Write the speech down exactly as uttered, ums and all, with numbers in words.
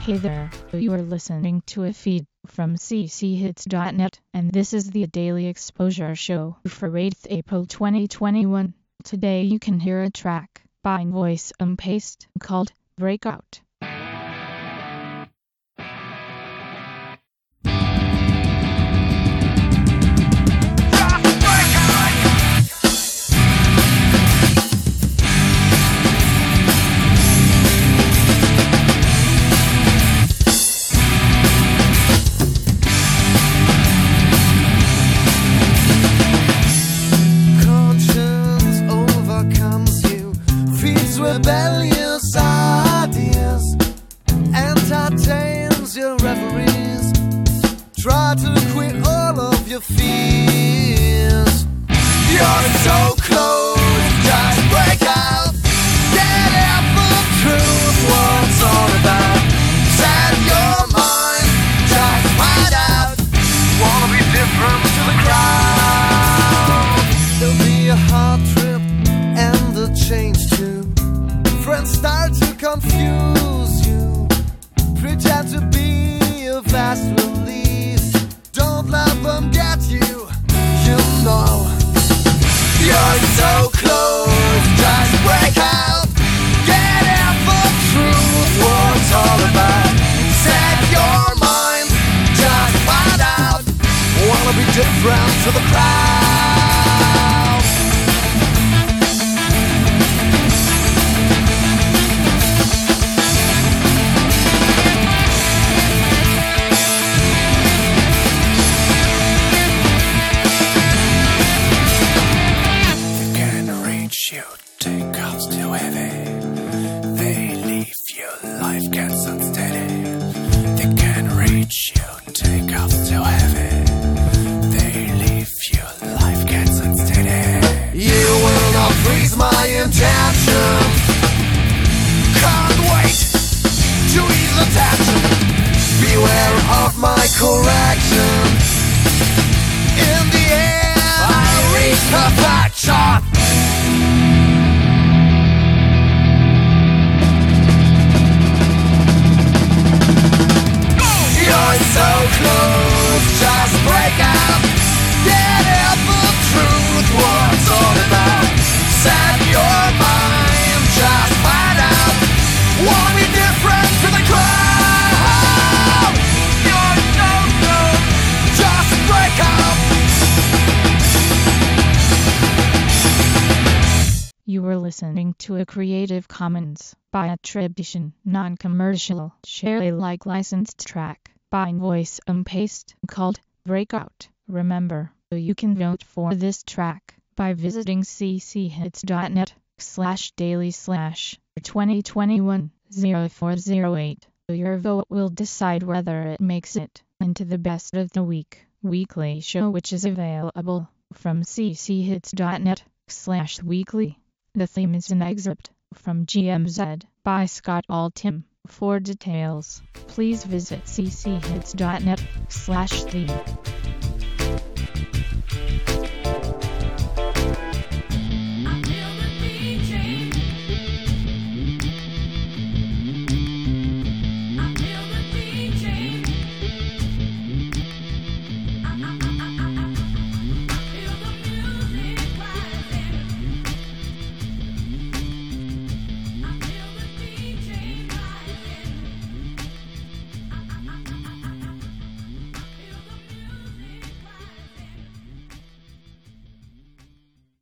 Hey there, you are listening to a feed from c c hits dot net, and this is the Daily Exposure Show for eighth April twenty twenty-one. Today you can hear a track by Voice and Paste called Breakout. Rebellious ideas entertains your reveries. Try to quit all of your fears. You're so close, just break out. Get out the truth, what it's all about. Set your mind, just find out. Wanna be different to the crowd. There'll be a hard trip and a change too. Friends start to confuse you. Pretend to be a fast release. Don't let them get you. You know you're so close. Just break out. Get out the truth. What it's all about. Set your mind. Just find out. Wanna be different to the crowd. Takeoff's too heavy. They leave you, life gets unsteady. They can't reach you. Takeoff's too heavy. They leave you, life gets unsteady. You will not freeze my intention. Can't wait to ease the tension. Beware of my correction. In the end, I reach perfection. So close, just break out. Get out the truth, what it's all about. Set your mind, just find out. Wanna be different to the crowd. You're so close, just break out. You were listening to a Creative Commons by attribution, non-commercial, share Alike licensed track by Voice and Paste called Breakout. Remember, you can vote for this track by visiting c c hits dot net slash daily slash twenty twenty-one oh four oh eight. Your vote will decide whether it makes it into the Best of the Week weekly show, which is available from c c hits dot net slash weekly. The theme is an excerpt from G M Z by Scott Altham. For details, please visit c c hits dot net slash theme.